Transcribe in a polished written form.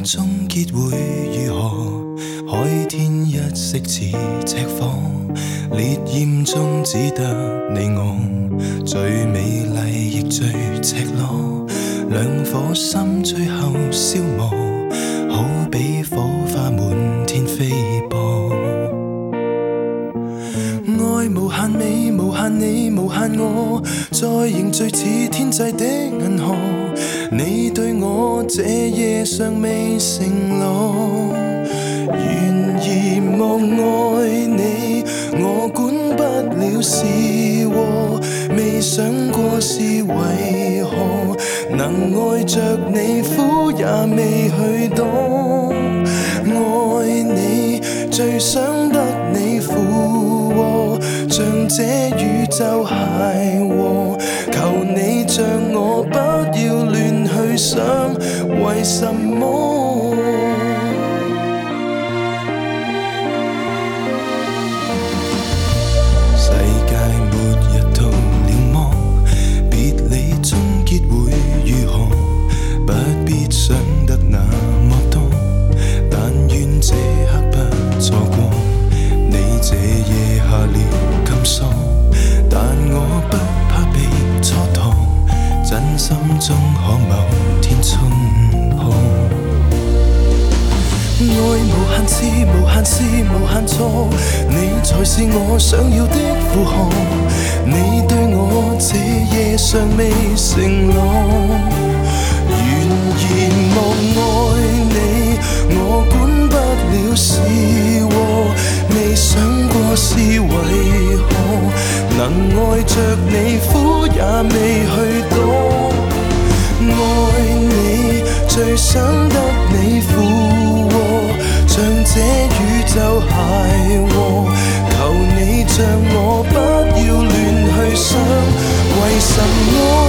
終結會如何？海天一色似赤火，烈焰中只得你我，最美麗亦最赤裸。兩顆心最後消磨，好比火花滿天飛播。愛無限美，無限你，無限我，再凝聚似天際的銀河。你對我這夜尚未承諾，然而望愛你，我管不了是禍，未想過是為何能愛着你，苦也未去懂。愛你最想得你附和，像這宇宙諧和，求你像我不要亂去想，為什麼？世界末日到了麼？別離終結會如何？不必想得那麼多，但願這刻不錯過。你這夜下了禁鎖，但我不怕被蹉跎，真心中可某天衝破。愛無限次，無限是無限錯，你才是我想要的負荷。你對我這夜尚未承諾，然而望愛你，我管不了是禍，未想過是為何能愛着你，苦也未去懂。愛你最想得你附和，像這宇宙諧和，求你像我不要亂去想，為什麼？